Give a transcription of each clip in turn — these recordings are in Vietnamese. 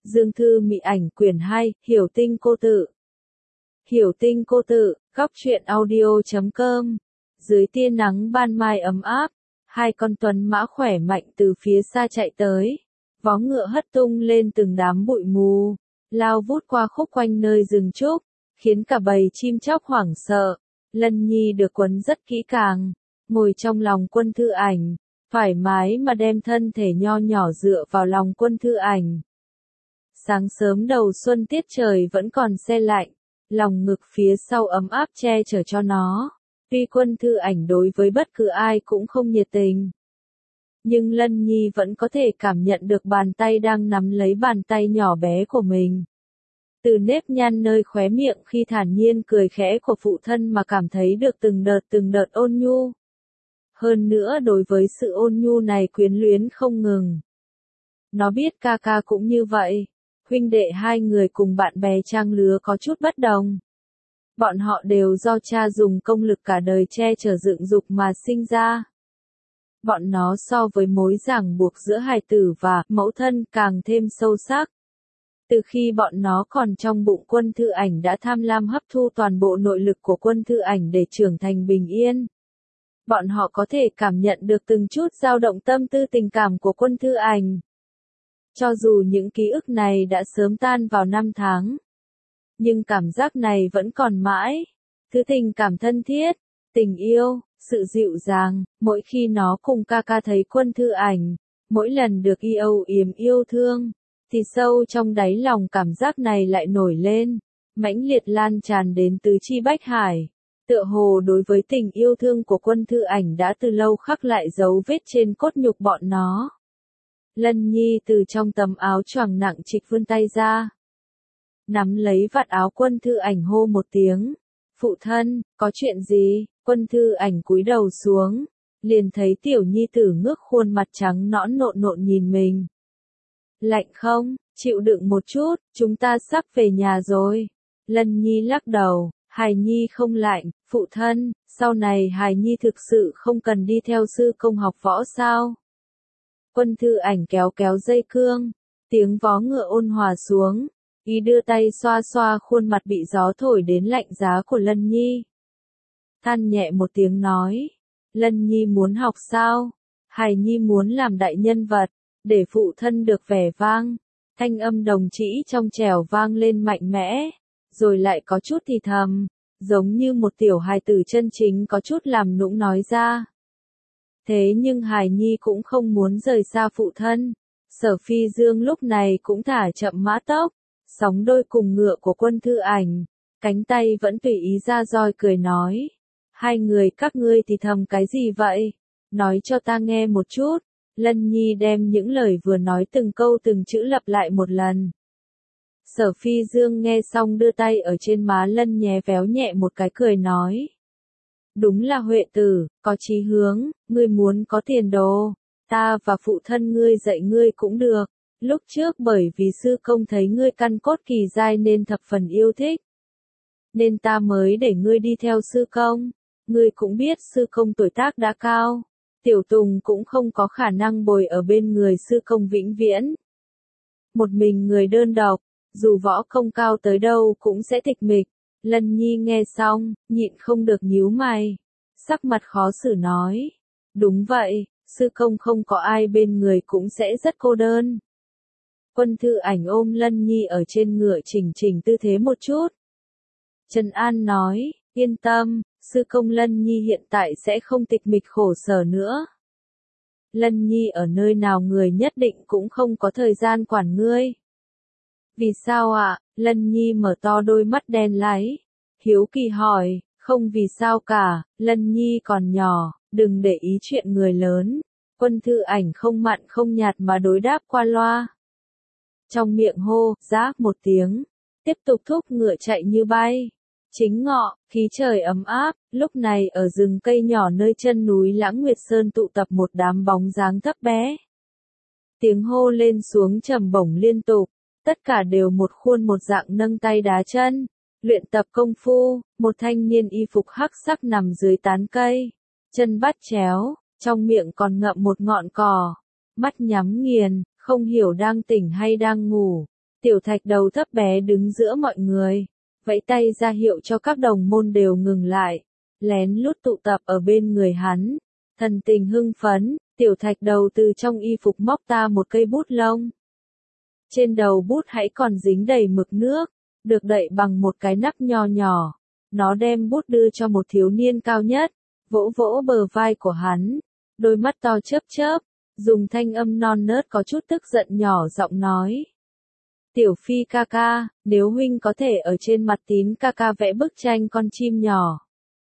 Dương Thư Mị Ảnh quyển 2, Hiểu Tinh Cô Tự. Hiểu Tinh Cô Tự, góc truyện audio.com. Dưới tia nắng ban mai ấm áp, hai con tuấn mã khỏe mạnh từ phía xa chạy tới. Vó ngựa hất tung lên từng đám bụi mù, lao vút qua khúc quanh nơi rừng trúc, khiến cả bầy chim chóc hoảng sợ. Lân Nhi được quấn rất kỹ càng, ngồi trong lòng Quân Thư Ảnh, thoải mái mà đem thân thể nho nhỏ dựa vào lòng Quân Thư Ảnh. Sáng sớm đầu xuân tiết trời vẫn còn se lạnh, lòng ngực phía sau ấm áp che chở cho nó. Tuy Quân Thư Ảnh đối với bất cứ ai cũng không nhiệt tình, nhưng Lân Nhi vẫn có thể cảm nhận được bàn tay đang nắm lấy bàn tay nhỏ bé của mình. Từ nếp nhăn nơi khóe miệng khi thản nhiên cười khẽ của phụ thân mà cảm thấy được từng đợt ôn nhu. Hơn nữa đối với sự ôn nhu này quyến luyến không ngừng. Nó biết ca ca cũng như vậy, huynh đệ hai người cùng bạn bè trang lứa có chút bất đồng. Bọn họ đều do cha dùng công lực cả đời che chở dựng dục mà sinh ra. Bọn nó so với mối ràng buộc giữa hài tử và mẫu thân càng thêm sâu sắc. Từ khi bọn nó còn trong bụng Quân Thư Ảnh đã tham lam hấp thu toàn bộ nội lực của Quân Thư Ảnh để trưởng thành bình yên. Bọn họ có thể cảm nhận được từng chút dao động tâm tư tình cảm của Quân Thư Ảnh. Cho dù những ký ức này đã sớm tan vào năm tháng, nhưng cảm giác này vẫn còn mãi. Thứ tình cảm thân thiết, tình yêu, sự dịu dàng, mỗi khi nó cùng ca ca thấy Quân Thư Ảnh, mỗi lần được âu yếm yêu thương, thì sâu trong đáy lòng cảm giác này lại nổi lên, mãnh liệt lan tràn đến tứ chi bách hải. Tựa hồ đối với tình yêu thương của Quân Thư Ảnh đã từ lâu khắc lại dấu vết trên cốt nhục bọn nó. Lân Nhi từ trong tấm áo choàng nặng trịch vươn tay ra, nắm lấy vạt áo Quân Thư Ảnh hô một tiếng. Phụ thân, có chuyện gì? Quân Thư Ảnh cúi đầu xuống, liền thấy tiểu nhi tử ngước khuôn mặt trắng nõn nộn nộn nhìn mình. Lạnh không? Chịu đựng một chút, chúng ta sắp về nhà rồi. Lân Nhi lắc đầu, hài nhi không lạnh, phụ thân, sau này hài nhi thực sự không cần đi theo sư công học võ sao? Quân Thư Ảnh kéo kéo dây cương, tiếng vó ngựa ôn hòa xuống, y đưa tay xoa xoa khuôn mặt bị gió thổi đến lạnh giá của Lân Nhi. Than nhẹ một tiếng nói, Lân Nhi muốn học sao? Hài nhi muốn làm đại nhân vật, để phụ thân được vẻ vang. Thanh âm đồng trĩ trong trẻo vang lên mạnh mẽ, rồi lại có chút thì thầm, giống như một tiểu hài tử chân chính có chút làm nũng nói ra. Thế nhưng hài nhi cũng không muốn rời xa phụ thân. Sở Phi Dương lúc này cũng thả chậm mã tốc, sóng đôi cùng ngựa của Quân Thư Ảnh, cánh tay vẫn tùy ý ra roi cười nói. Hai người các ngươi thì thầm cái gì vậy? Nói cho ta nghe một chút. Lân Nhi đem những lời vừa nói từng câu từng chữ lặp lại một lần. Sở Phi Dương nghe xong đưa tay ở trên má Lân nhé véo nhẹ một cái cười nói. Đúng là Huệ tử, có chí hướng, ngươi muốn có tiền đồ, ta và phụ thân ngươi dạy ngươi cũng được. Lúc trước bởi vì sư công thấy ngươi căn cốt kỳ giai nên thập phần yêu thích, nên ta mới để ngươi đi theo sư công. Ngươi cũng biết sư công tuổi tác đã cao, Tiểu Tùng cũng không có khả năng bồi ở bên người sư công vĩnh viễn. Một mình người đơn độc, dù võ công cao tới đâu cũng sẽ tịch mịch. Lân Nhi nghe xong, nhịn không được nhíu mày, sắc mặt khó xử nói. Đúng vậy, sư công không có ai bên người cũng sẽ rất cô đơn. Quân Thư Ảnh ôm Lân Nhi ở trên ngựa chỉnh chỉnh tư thế một chút. Trần An nói, yên tâm, sư công Lân Nhi hiện tại sẽ không tịch mịch khổ sở nữa. Lân Nhi ở nơi nào người nhất định cũng không có thời gian quản ngươi. Vì sao ạ? Lân Nhi mở to đôi mắt đen láy, hiếu kỳ hỏi, không vì sao cả, Lân Nhi còn nhỏ, đừng để ý chuyện người lớn. Quân Thư Ảnh không mặn không nhạt mà đối đáp qua loa. Trong miệng hô, rác một tiếng, tiếp tục thúc ngựa chạy như bay. Chính ngọ, khí trời ấm áp, lúc này ở rừng cây nhỏ nơi chân núi Lãng Nguyệt Sơn tụ tập một đám bóng dáng thấp bé. Tiếng hô lên xuống trầm bổng liên tục, tất cả đều một khuôn một dạng nâng tay đá chân, luyện tập công phu. Một thanh niên y phục hắc sắc nằm dưới tán cây, chân bắt chéo, trong miệng còn ngậm một ngọn cỏ, mắt nhắm nghiền, không hiểu đang tỉnh hay đang ngủ. Tiểu thạch đầu thấp bé đứng giữa mọi người, vẫy tay ra hiệu cho các đồng môn đều ngừng lại, lén lút tụ tập ở bên người hắn. Thần tình hưng phấn, tiểu thạch đầu từ trong y phục móc ta một cây bút lông. Trên đầu bút hãy còn dính đầy mực nước, được đậy bằng một cái nắp nho nhỏ. Nó đem bút đưa cho một thiếu niên cao nhất, vỗ vỗ bờ vai của hắn, đôi mắt to chớp chớp, dùng thanh âm non nớt có chút tức giận nhỏ giọng nói. Tiểu Phi ca ca, nếu huynh có thể ở trên mặt Tín ca ca vẽ bức tranh con chim nhỏ.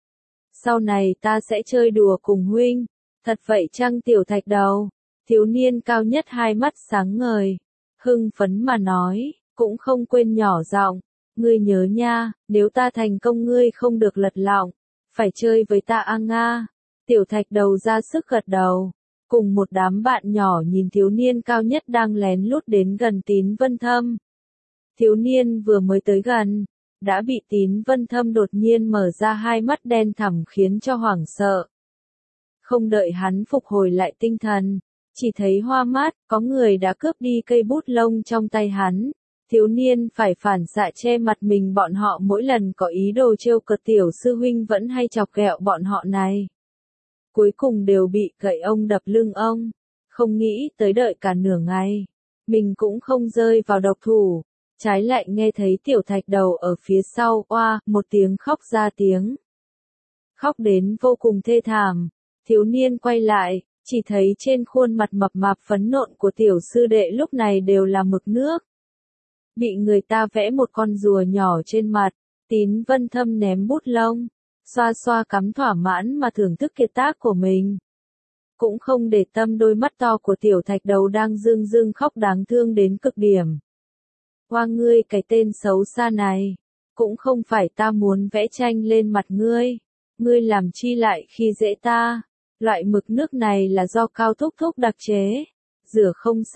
Sau này ta sẽ chơi đùa cùng huynh, thật vậy chăng tiểu thạch đầu? Thiếu niên cao nhất hai mắt sáng ngời, hưng phấn mà nói, cũng không quên nhỏ giọng, ngươi nhớ nha, nếu ta thành công ngươi không được lật lọng, phải chơi với ta a nga. Tiểu thạch đầu ra sức gật đầu, cùng một đám bạn nhỏ nhìn thiếu niên cao nhất đang lén lút đến gần Tín Vân Thâm. Thiếu niên vừa mới tới gần, đã bị Tín Vân Thâm đột nhiên mở ra hai mắt đen thẳm khiến cho hoảng sợ. Không đợi hắn phục hồi lại tinh thần, chỉ thấy hoa mắt, có người đã cướp đi cây bút lông trong tay hắn. Thiếu niên phải phản xạ che mặt mình, bọn họ mỗi lần có ý đồ trêu cợt tiểu sư huynh vẫn hay chọc ghẹo bọn họ này. Cuối cùng đều bị gậy ông đập lưng ông, không nghĩ tới đợi cả nửa ngày, mình cũng không rơi vào độc thủ, trái lại nghe thấy tiểu thạch đầu ở phía sau oa, một tiếng khóc ra tiếng. Khóc đến vô cùng thê thảm, thiếu niên quay lại, chỉ thấy trên khuôn mặt mập mạp phấn nộn của tiểu sư đệ lúc này đều là mực nước. Bị người ta vẽ một con rùa nhỏ trên mặt, Tín Vân Thâm ném bút lông, xoa xoa cắm thỏa mãn mà thưởng thức kiệt tác của mình. Cũng không để tâm đôi mắt to của tiểu thạch đầu đang rưng rưng khóc đáng thương đến cực điểm. Hoa ngươi cái tên xấu xa này, cũng không phải ta muốn vẽ tranh lên mặt ngươi, ngươi làm chi lại khi dễ ta, loại mực nước này là do Cao Thúc Thúc đặc chế. Rửa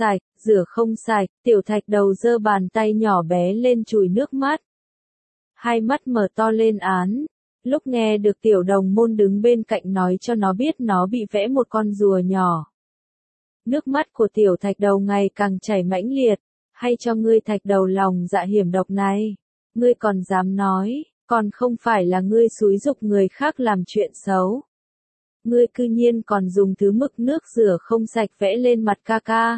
không sạch, tiểu thạch đầu giơ bàn tay nhỏ bé lên chùi nước mắt. Hai mắt mở to lên án, lúc nghe được tiểu đồng môn đứng bên cạnh nói cho nó biết nó bị vẽ một con rùa nhỏ. Nước mắt của tiểu thạch đầu ngày càng chảy mãnh liệt, hay cho ngươi thạch đầu lòng dạ hiểm độc này, ngươi còn dám nói, còn không phải là ngươi xúi giục người khác làm chuyện xấu. Ngươi cư nhiên còn dùng thứ mực nước rửa không sạch vẽ lên mặt ca ca.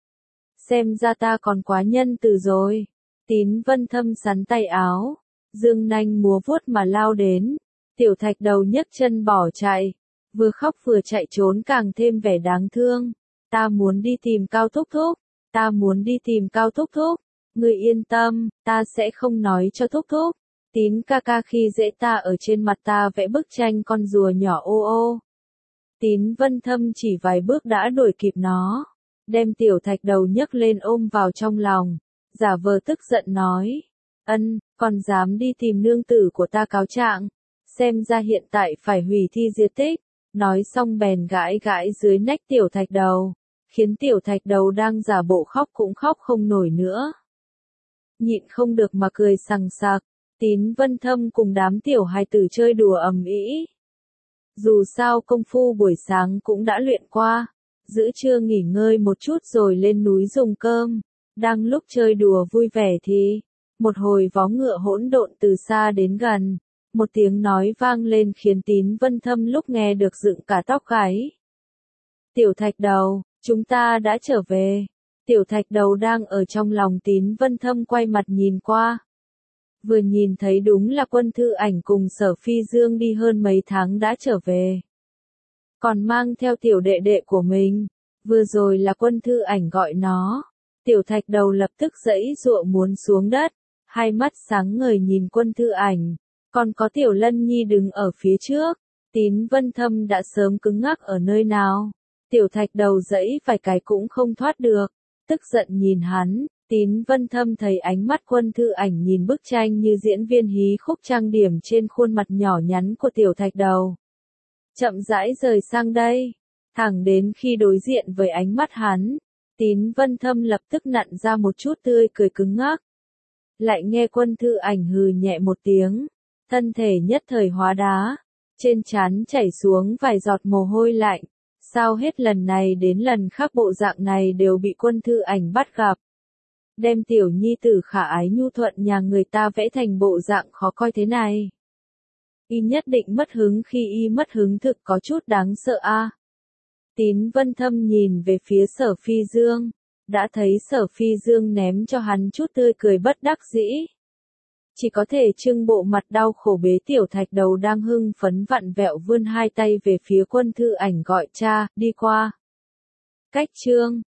Xem ra ta còn quá nhân từ rồi. Tín Vân Thâm sắn tay áo, dương nanh múa vuốt mà lao đến. Tiểu thạch đầu nhấc chân bỏ chạy, vừa khóc vừa chạy trốn càng thêm vẻ đáng thương. Ta muốn đi tìm Cao Thúc Thúc, ta muốn đi tìm Cao Thúc Thúc. Ngươi yên tâm, ta sẽ không nói cho Thúc Thúc. Tín ca ca khi dễ ta ở trên mặt ta vẽ bức tranh con rùa nhỏ ô ô. Tín Vân Thâm chỉ vài bước đã đuổi kịp nó, đem tiểu thạch đầu nhấc lên ôm vào trong lòng, giả vờ tức giận nói, còn dám đi tìm nương tử của ta cáo trạng, xem ra hiện tại phải hủy thi diệt tích, nói xong bèn gãi gãi dưới nách tiểu thạch đầu, khiến tiểu thạch đầu đang giả bộ khóc cũng khóc không nổi nữa. Nhịn không được mà cười sằng sặc, Tín Vân Thâm cùng đám tiểu hài tử chơi đùa ầm ĩ. Dù sao công phu buổi sáng cũng đã luyện qua, giữa trưa nghỉ ngơi một chút rồi lên núi dùng cơm, đang lúc chơi đùa vui vẻ thì, một hồi vó ngựa hỗn độn từ xa đến gần, một tiếng nói vang lên khiến Tín Vân Thâm lúc nghe được dựng cả tóc gáy. Tiểu thạch đầu, chúng ta đã trở về. Tiểu thạch đầu đang ở trong lòng Tín Vân Thâm quay mặt nhìn qua. Vừa nhìn thấy đúng là Quân Thư Ảnh cùng Sở Phi Dương đi hơn mấy tháng đã trở về. Còn mang theo tiểu đệ đệ của mình, vừa rồi là Quân Thư Ảnh gọi nó. Tiểu thạch đầu lập tức giãy giụa muốn xuống đất, hai mắt sáng ngời nhìn Quân Thư Ảnh, còn có Tiểu Lân Nhi đứng ở phía trước. Tín Vân Thâm đã sớm cứng ngắc ở nơi nào, tiểu thạch đầu giãy vài cái cũng không thoát được, tức giận nhìn hắn. Tín Vân Thâm thấy ánh mắt Quân Thư Ảnh nhìn bức tranh như diễn viên hí khúc trang điểm trên khuôn mặt nhỏ nhắn của tiểu thạch đầu. Chậm rãi rời sang đây, thẳng đến khi đối diện với ánh mắt hắn, Tín Vân Thâm lập tức nặn ra một chút tươi cười cứng ngắc. Lại nghe Quân Thư Ảnh hừ nhẹ một tiếng, thân thể nhất thời hóa đá, trên trán chảy xuống vài giọt mồ hôi lạnh. Sao hết lần này đến lần khác bộ dạng này đều bị Quân Thư Ảnh bắt gặp. đem tiểu nhi tử khả ái nhu thuận nhà người ta vẽ thành bộ dạng khó coi thế này. Y nhất định mất hứng, khi y mất hứng thực có chút đáng sợ a. Tín Vân Thâm nhìn về phía Sở Phi Dương, đã thấy Sở Phi Dương ném cho hắn chút tươi cười bất đắc dĩ. Chỉ có thể trưng bộ mặt đau khổ bế tiểu thạch đầu đang hưng phấn vặn vẹo vươn hai tay về phía Quân Thư Ảnh gọi cha, đi qua. Cách chương